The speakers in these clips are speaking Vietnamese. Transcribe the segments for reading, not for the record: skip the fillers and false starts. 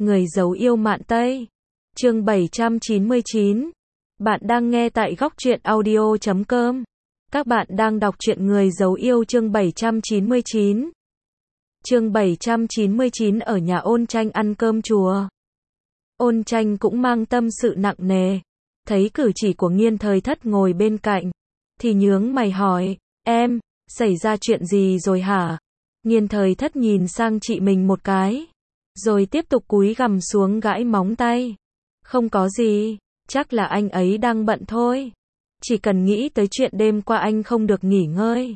Người giấu yêu mạn Tây. Chương 799. Bạn đang nghe tại góc truyện audio.com. Các bạn đang đọc truyện Người giấu yêu chương 799. Chương 799 ở nhà Ôn Tranh ăn cơm chùa. Ôn Tranh cũng mang tâm sự nặng nề. Thấy cử chỉ của Nghiên Thời Thất ngồi bên cạnh, thì nhướng mày hỏi, em, xảy ra chuyện gì rồi hả? Nghiên Thời Thất nhìn sang chị mình một cái, rồi tiếp tục cúi gằm xuống gãi móng tay. Không có gì, chắc là anh ấy đang bận thôi. Chỉ cần nghĩ tới chuyện đêm qua anh không được nghỉ ngơi,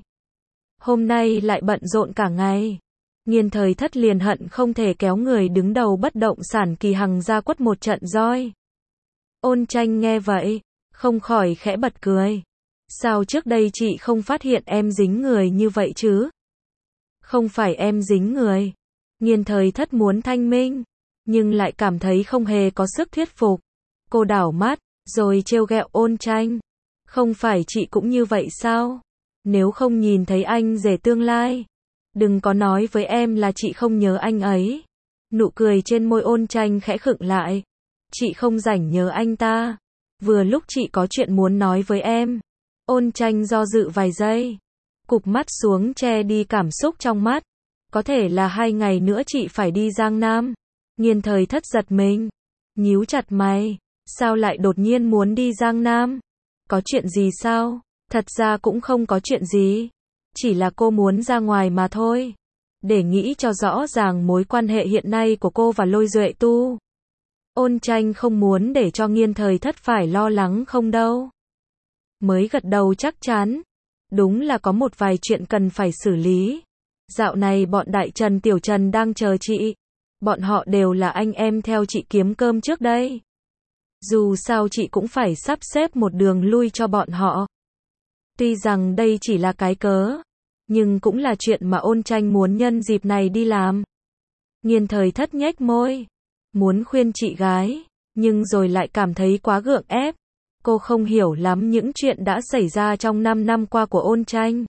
hôm nay lại bận rộn cả ngày. Nghiên Thời Thất liền hận không thể kéo người đứng đầu bất động sản Kỳ Hằng ra quất một trận roi. Ôn Tranh nghe vậy, không khỏi khẽ bật cười. Sao trước đây chị không phát hiện em dính người như vậy chứ? Không phải em dính người. Nghiên Thời Thất muốn thanh minh, nhưng lại cảm thấy không hề có sức thuyết phục. Cô đảo mắt, rồi trêu ghẹo Ôn Tranh. Không phải chị cũng như vậy sao? Nếu không nhìn thấy anh rể tương lai, đừng có nói với em là chị không nhớ anh ấy. Nụ cười trên môi Ôn Tranh khẽ khựng lại. Chị không rảnh nhớ anh ta. Vừa lúc chị có chuyện muốn nói với em. Ôn Tranh do dự vài giây, cụp mắt xuống che đi cảm xúc trong mắt. Có thể là 2 ngày nữa chị phải đi Giang Nam. Nghiên Thời Thất giật mình, nhíu chặt mày. Sao lại đột nhiên muốn đi Giang Nam? Có chuyện gì sao? Thật ra cũng không có chuyện gì. Chỉ là cô muốn ra ngoài mà thôi. Để nghĩ cho rõ ràng mối quan hệ hiện nay của cô và Lôi Duệ Tu. Ôn Tranh không muốn để cho Nghiên Thời Thất phải lo lắng không đâu. Mới gật đầu chắc chắn. Đúng là có một vài chuyện cần phải xử lý. Dạo này bọn Đại Trần Tiểu Trần đang chờ chị. Bọn họ đều là anh em theo chị kiếm cơm trước đây. Dù sao chị cũng phải sắp xếp một đường lui cho bọn họ. Tuy rằng đây chỉ là cái cớ, nhưng cũng là chuyện mà Ôn Tranh muốn nhân dịp này đi làm. Nghiên Thời Thất nhếch môi, muốn khuyên chị gái, nhưng rồi lại cảm thấy quá gượng ép. Cô không hiểu lắm những chuyện đã xảy ra trong 5 năm qua của Ôn Tranh.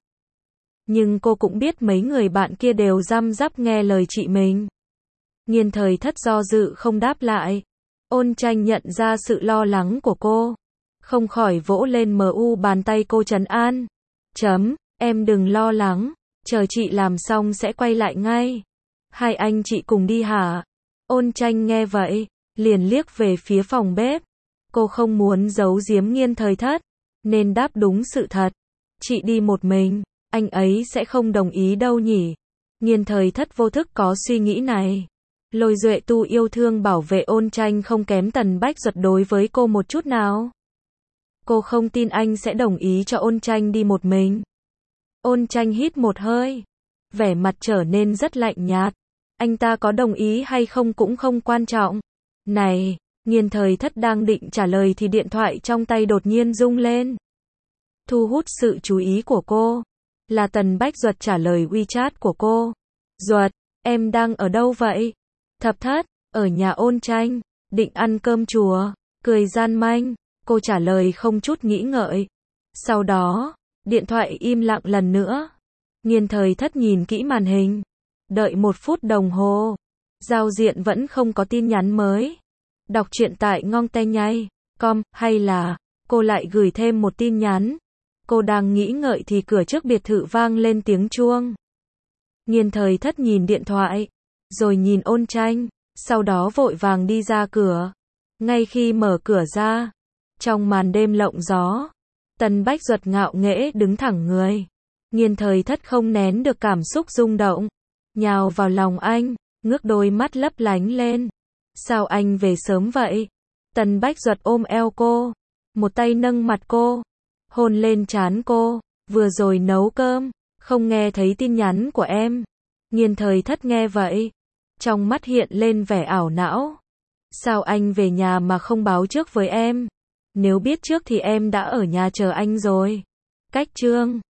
Nhưng cô cũng biết mấy người bạn kia đều răm rắp nghe lời chị mình. Nghiên Thời Thất do dự không đáp lại. Ôn Tranh nhận ra sự lo lắng của cô, không khỏi vỗ lên bàn tay cô trấn an. Em đừng lo lắng, chờ chị làm xong sẽ quay lại ngay. Hai anh chị cùng đi hả? Ôn Tranh nghe vậy, liền liếc về phía phòng bếp. Cô không muốn giấu giếm Nghiên Thời Thất, nên đáp đúng sự thật. Chị đi một mình, anh ấy sẽ không đồng ý đâu nhỉ? Nghiên Thời Thất vô thức có suy nghĩ này. Lôi Duệ Tu yêu thương bảo vệ Ôn Tranh không kém Tần Bách Duật đối với cô một chút nào. Cô không tin anh sẽ đồng ý cho Ôn Tranh đi một mình. Ôn Tranh hít một hơi, vẻ mặt trở nên rất lạnh nhạt. Anh ta có đồng ý hay không cũng không quan trọng. Này, Nghiên Thời Thất đang định trả lời thì điện thoại trong tay đột nhiên rung lên. Thu hút sự chú ý của cô, là Tần Bách Duật trả lời WeChat của cô. Duật, em đang ở đâu vậy? Thập Thất, ở nhà Ôn Tranh, định ăn cơm chùa, cười gian manh, cô trả lời không chút nghĩ ngợi. Sau đó, điện thoại im lặng lần nữa. Nghiên Thời Thất nhìn kỹ màn hình, đợi 1 phút đồng hồ, giao diện vẫn không có tin nhắn mới. Đọc truyện tại ngongtehnyai.com, hay là, cô lại gửi thêm một tin nhắn. Cô đang nghĩ ngợi thì cửa trước biệt thự vang lên tiếng chuông. Nghiên Thời Thất nhìn điện thoại, rồi nhìn Ôn Tranh, sau đó vội vàng đi ra cửa. Ngay khi mở cửa ra, trong màn đêm lộng gió, Tần Bách Duật ngạo nghễ đứng thẳng người. Nghiên Thời Thất không nén được cảm xúc rung động, nhào vào lòng anh, ngước đôi mắt lấp lánh lên. Sao anh về sớm vậy? Tần Bách Duật ôm eo cô, một tay nâng mặt cô, hôn lên trán cô. Vừa rồi nấu cơm, không nghe thấy tin nhắn của em. Nghiên Thời Thất nghe vậy, trong mắt hiện lên vẻ ảo não. Sao anh về nhà mà không báo trước với em? Nếu biết trước thì em đã ở nhà chờ anh rồi. Cách chương